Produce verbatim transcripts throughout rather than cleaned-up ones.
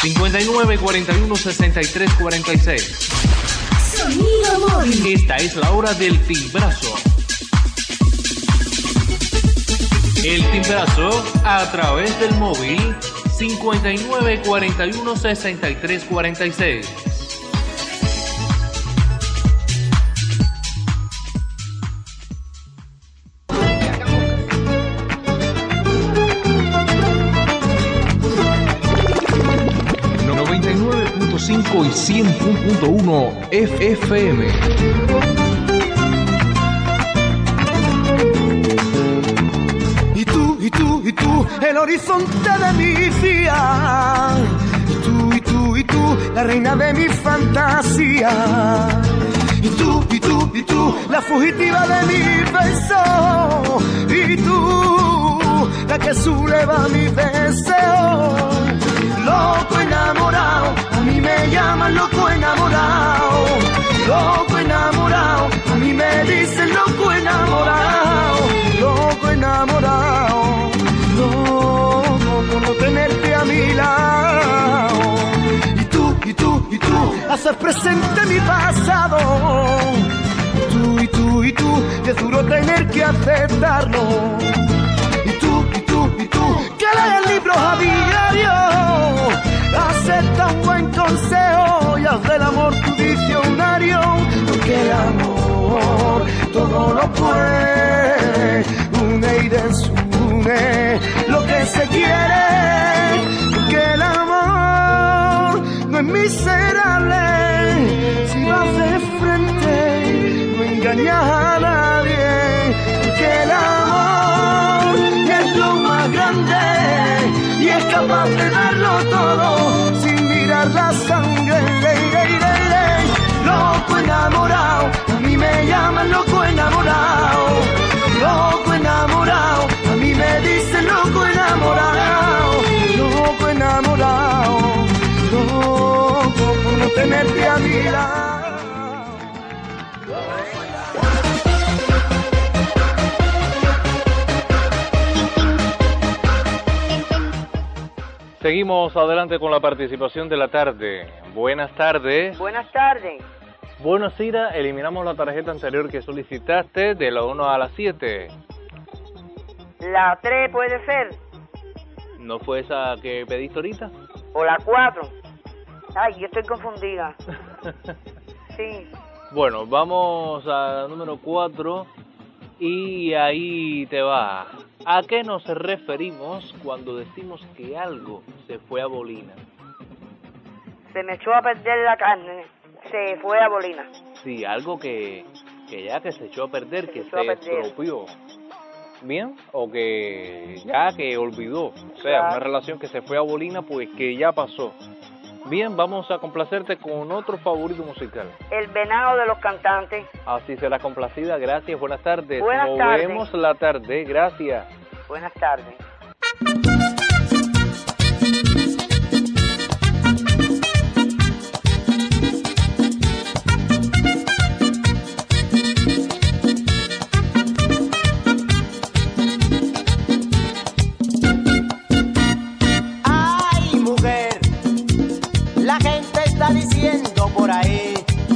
cincuenta y nueve, cuarenta y uno, sesenta y tres, cuarenta y seis. Sonido móvil. Esta es la hora del timbrazo. El timbrazo a través del móvil cincuenta y nueve, cuarenta y uno, sesenta y tres, cuarenta y seis. noventa y nueve punto cinco y cien punto uno F M. Y tú, y tú, y tú, el horizonte de mi vida. Y tú, y tú, y tú, la reina de mi fantasía. Y tú, y tú, y tú, la fugitiva de mi beso. Y tú, la que subleva mi deseo. Loco enamorado, a mí me llaman loco enamorado. Loco enamorado, a mí me dicen loco enamorado. Loco enamorado, loco por no tenerte a mi lado. Y tú, y tú, y tú, haces presente mi pasado. Y tú, y tú, y tú, y es duro tener que aceptarlo. Y tú, y tú, y tú, que lees libros a diario. Acepta un buen consejo y haz del amor tu diccionario. Porque el amor todo lo puede, une y desune lo que se quiere. Porque el amor no es miserable, si vas de frente no engañas a nadie. Porque el amor es lo más grande y es capaz de darlo todo sin mirar la sangre. Ley, ley, ley, ley. Loco enamorado, a mí me llaman loco enamorado. Loco enamorado, a mí me dicen loco enamorado. Loco enamorado, loco por no tenerte a mi lado. Seguimos adelante con la participación de la tarde. Buenas tardes. Buenas tardes. Bueno, Cira, eliminamos la tarjeta anterior que solicitaste de la uno a la siete. La tres puede ser. ¿No fue esa que pediste ahorita? O la cuatro. Ay, yo estoy confundida. Sí. Bueno, vamos a la número cuatro y ahí te va. ¿A qué nos referimos cuando decimos que algo se fue a bolina? Se me echó a perder la carne, se fue a bolina. Sí, algo que, que ya que se echó a perder, se que se perder. estropeó. ¿Bien? O que ya que olvidó. O sea, claro. Una relación que se fue a bolina, pues que ya pasó. Bien, vamos a complacerte con otro favorito musical. El venado de los cantantes. Así será complacida, gracias, buenas tardes. Buenas Nos tardes. vemos la tarde, gracias. Buenas tardes. Ay, mujer, la gente está diciendo por ahí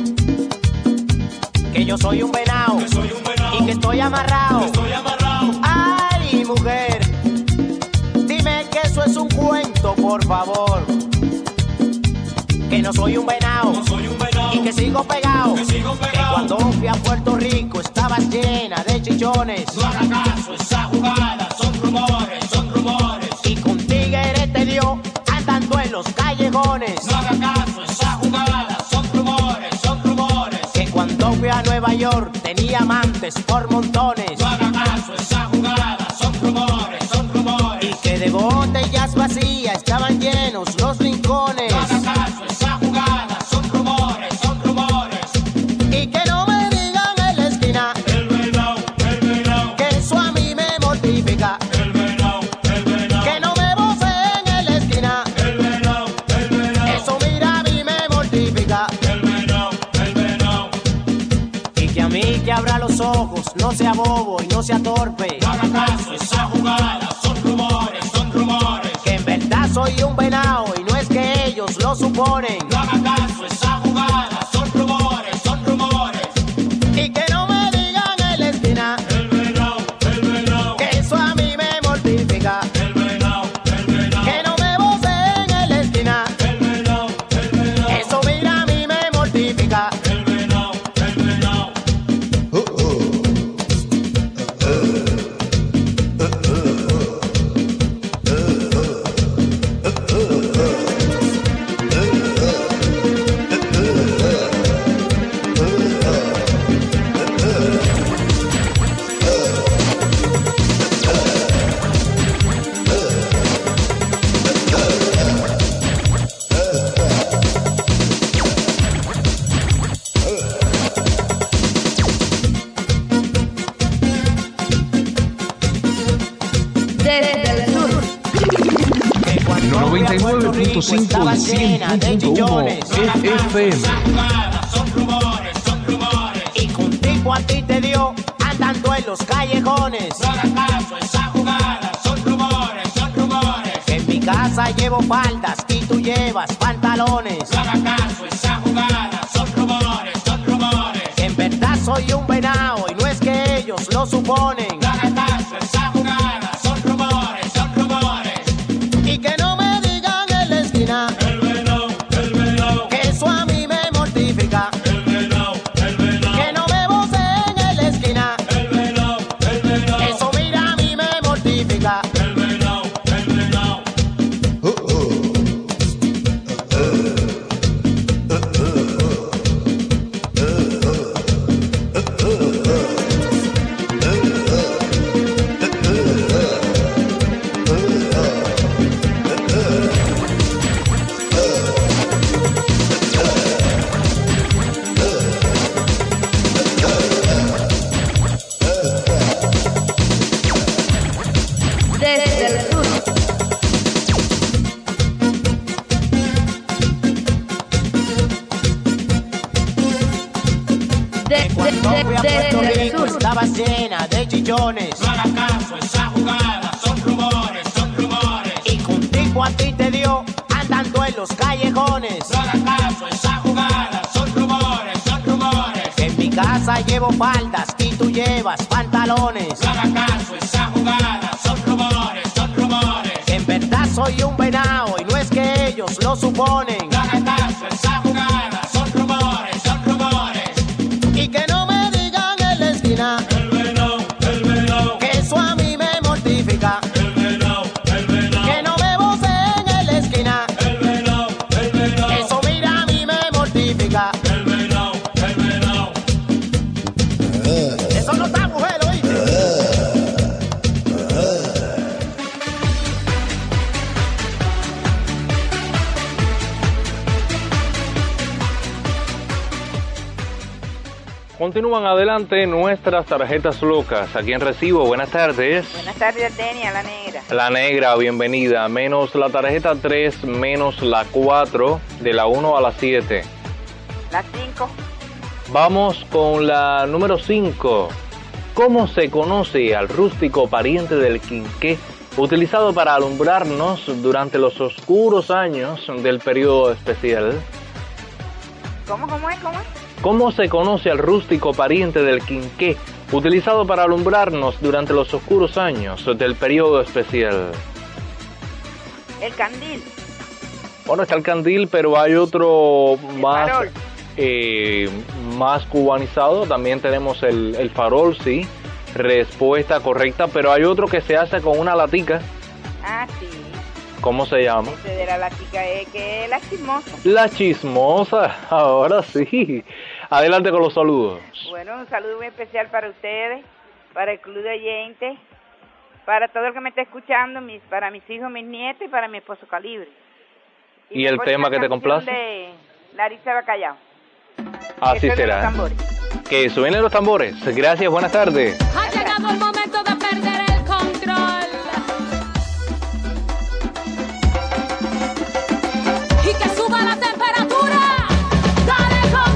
que yo soy un venado, que soy un venado y que estoy amarrado. que estoy amarrado. Ay, mujer, dime que eso es un cuento, por favor. Que no soy un venado, No soy un venado y que sigo pegado. que sigo Que pegado. cuando fui a Puerto Rico estabas llena de chichones. No haga caso, esa jugada son rumores, son rumores. Y con tigres te dio andando en los callejones. No haga caso, esa jugada son rumores, son rumores. Que cuando fui a Nueva York tenía amantes por montones. No haga caso, esa jugada son rumores, son rumores. Y que de botellas vacías estaban llenos los rincones. No haga caso, esa jugada son rumores, son rumores. Y que no me digan en la esquina El venado, el venado, que eso a mí me mortifica. el venado, el venado, Que no me voceen en la esquina, el venado, el venado, eso mira a mí me mortifica. el venado, el venado. Y que a mí que abra los ojos, no sea bobo y no sea torpe. No haga caso, esa jugada son rumores, son rumores. Que en verdad soy un venado y no es que ellos lo suponen. No haga caso, esa jugada son rumores, son rumores. Y que no me digan en la esquina El venao, el venao, que eso a mí me mortifica. el venao, el venao, Que no me voceen en la esquina, el venao, el venao, eso mira a mí me mortifica. el venao, el venao. Desde el sur. Que cuando noventa y nueve punto fui a Puerto Rico cinco estaba y cien llena de punto uno chillones. F M. Esa jugada son rumores, son rumores. Y que un tipo a ti te dio andando en los callejones. No haga caso, esa jugada son rumores, son rumores. Que en mi casa llevo faldas y tú llevas pantalones. No haga caso, esa jugada son rumores, son rumores. Que en verdad soy un venao y no es que ellos lo suponen. No haga caso, esa jugada son rumores, son rumores. Y que no me digan en la esquina El venao, el venao, que eso a mí me mortifica. el venao, el venao, Que no me voceen en la esquina, el venao, el venao, eso mira a mí me mortifica. el venao, el venao. Desde el sur. De- Cuando de- fui a de- Puerto Desde el Rico sur. estaba llena de chillones. No haga caso, esa jugada son rumores, son rumores. Y que un tipo a ti te dio andando en los callejones. No haga caso, esa jugada son rumores, son rumores. Que en mi casa llevo faldas y tú llevas pantalones. No haga caso, esa jugada son rumores, son rumores. Que en verdad soy un venao y no es que ellos lo suponen. No haga caso, esa jugada son rumores, son rumores. Y que no me digan en la esquina El venao, el venao, que eso a mí me mortifica. el venao, el venao, Que no me voceen en la esquina, el venao, el venao, eso mira a mí me mortifica. el venao, el venao. Eso no está, mujer, oíste. Continúan adelante nuestras tarjetas locas. ¿A quién recibo? Buenas tardes. Buenas tardes, Denia, la negra. La negra, bienvenida. Menos la tarjeta tres, menos la cuatro, de la uno a la siete. Las cinco. Vamos con la número cinco. ¿Cómo se conoce al rústico pariente del quinqué utilizado para alumbrarnos durante los oscuros años del periodo especial? ¿Cómo, cómo es, cómo es? ¿Cómo se conoce al rústico pariente del quinqué utilizado para alumbrarnos durante los oscuros años del periodo especial? El candil. Bueno, está el candil, pero hay otro más, farol. eh, más cubanizado. También tenemos el, el farol, sí. Respuesta correcta, pero hay otro que se hace con una latica. Ah, sí. ¿Cómo se llama? Ese de la latica es que es la chismosa. La chismosa. Ahora sí. Adelante con los saludos. Bueno, un saludo muy especial para ustedes, para el club de oyentes, para todo el que me está escuchando, mis, para mis hijos, mis nietos y para mi esposo Calibre. ¿Y me el pone tema una que te canción complace? de Larissa Bacallao. Así Que suenen los será. tambores. Que suenen los tambores. Gracias, buenas tardes. Ha llegado el momento de perder el control. Y que suba la temperatura. Dale con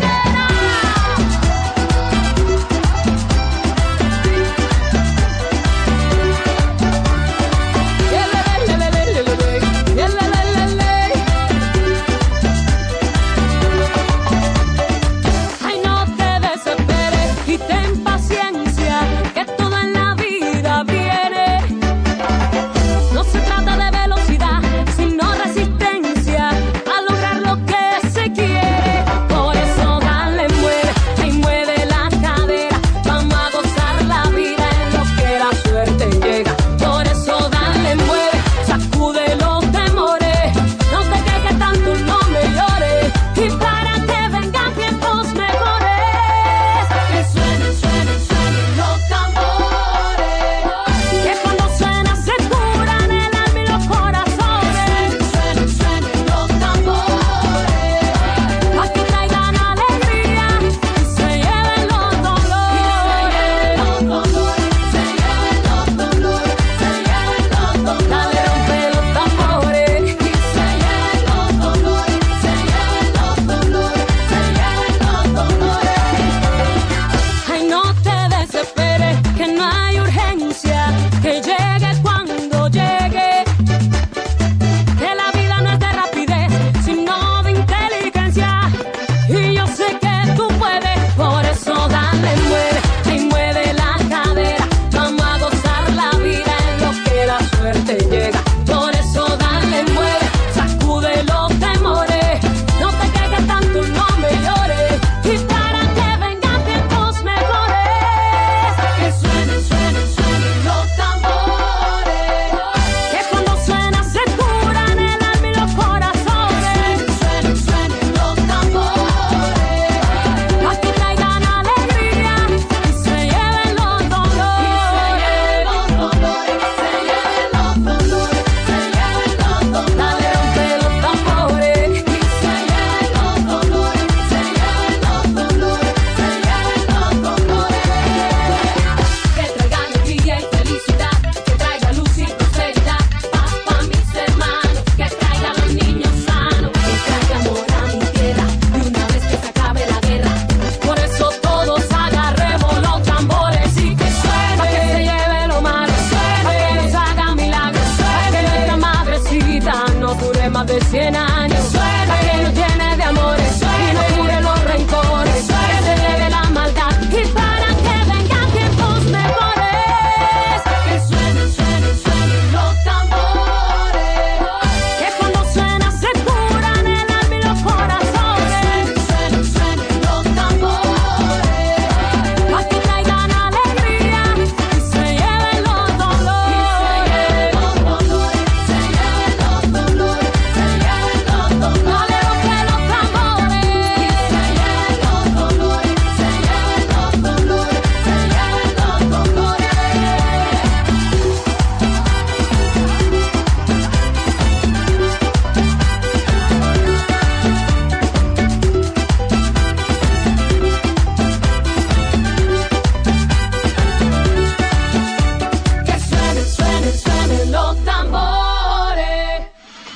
de cien años, para que nos llene de amores y nos cure los rencores, que se lleve la maldad y para que vengan tiempos mejores. Que suenen, suenen, suenen los tambores, que cuando suena se curan el alma y los corazones. Que suenen, suenen los tambores, para que traigan alegría y se lleven los dolores. Y se lleven los dolores, se lleven los dolores, se lleven los dolores. Dale lo que los tambores. Y se lleven los dolores, se lleven los dolores, se lleven los dolores. Que suenen, suenen, suenen los tambores.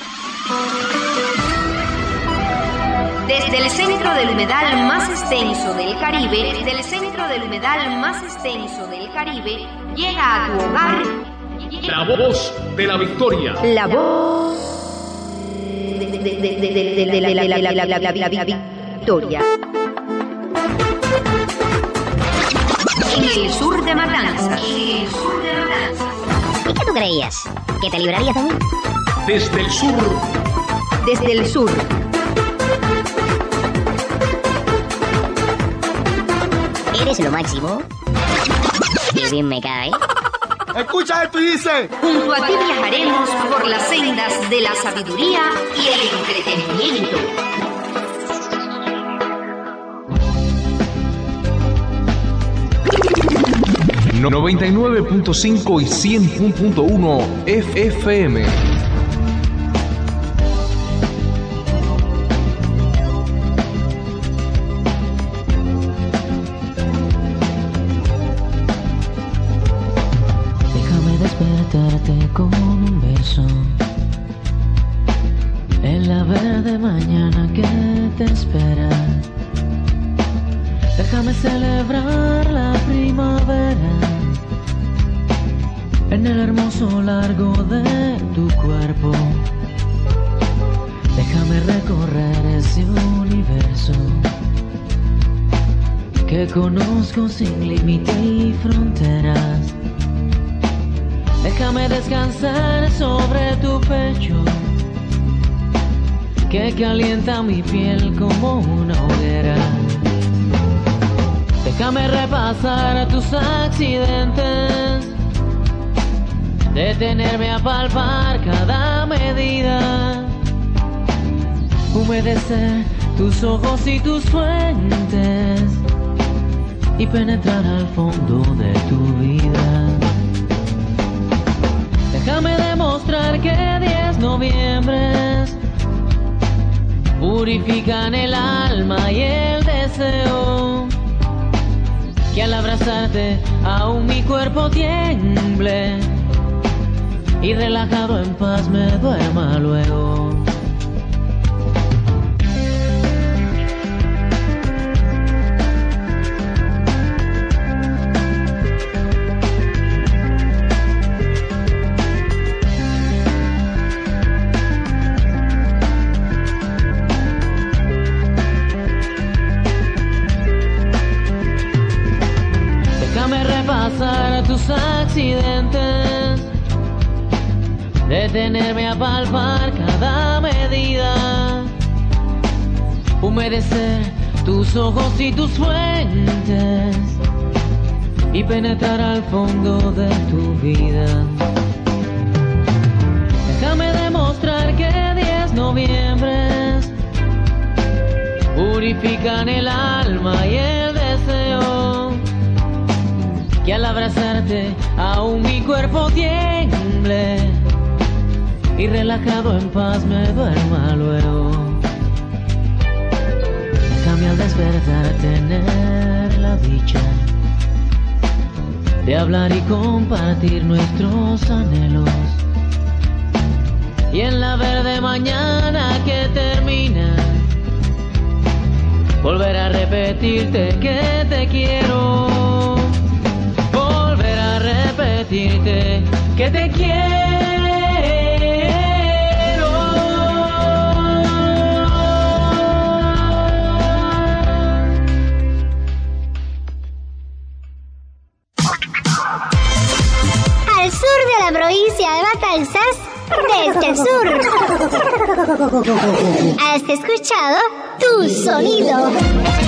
Desde el centro del humedal más extenso del Caribe, desde el centro del humedal más extenso del Caribe, llega a tu hogar La voz de la victoria. la voz de, de, de, de, de, de, de la, la, la, la, la, la, la, la victoria. En el sur de Matanzas. En el sur de Matanzas. ¿Y qué tú creías? ¿Que te librarías de mí? Desde el sur, Desde el sur. Eres lo máximo. Qué bien me cae. Escucha esto y dice. Junto a ti viajaremos por las sendas de la sabiduría y el entretenimiento. noventa y nueve punto cinco y cien punto uno F M. Déjame despertarte con un beso en la verde mañana que te espera. Déjame celebrar la primavera en el hermoso largo de tu cuerpo. Déjame recorrer ese universo que conozco sin límite y fronteras. Déjame descansar sobre tu pecho que calienta mi piel como una hoguera. Déjame repasar tus accidentes, detenerme a palpar cada medida, humedecer tus ojos y tus fuentes y penetrar al fondo de tu vida. Déjame demostrar que diez noviembres purifican el alma y el deseo, que al abrazarte aún mi cuerpo tiemble y relajado en paz me duerma luego. Déjame repasar tus accidentes, detenerme a palpar cada medida, humedecer tus ojos y tus fuentes y penetrar al fondo de tu vida. Déjame demostrar que diez noviembres purifican el alma y el deseo, que al abrazarte aún mi cuerpo tiemble y relajado en paz me duerma luego. Déjame al despertar tener la dicha de hablar y compartir nuestros anhelos, y en la verde mañana que termina volver a repetirte que te quiero, volver a repetirte que te quiero. al sur de la provincia de Matanzas, desde el sur. Has escuchado Tu Sonido.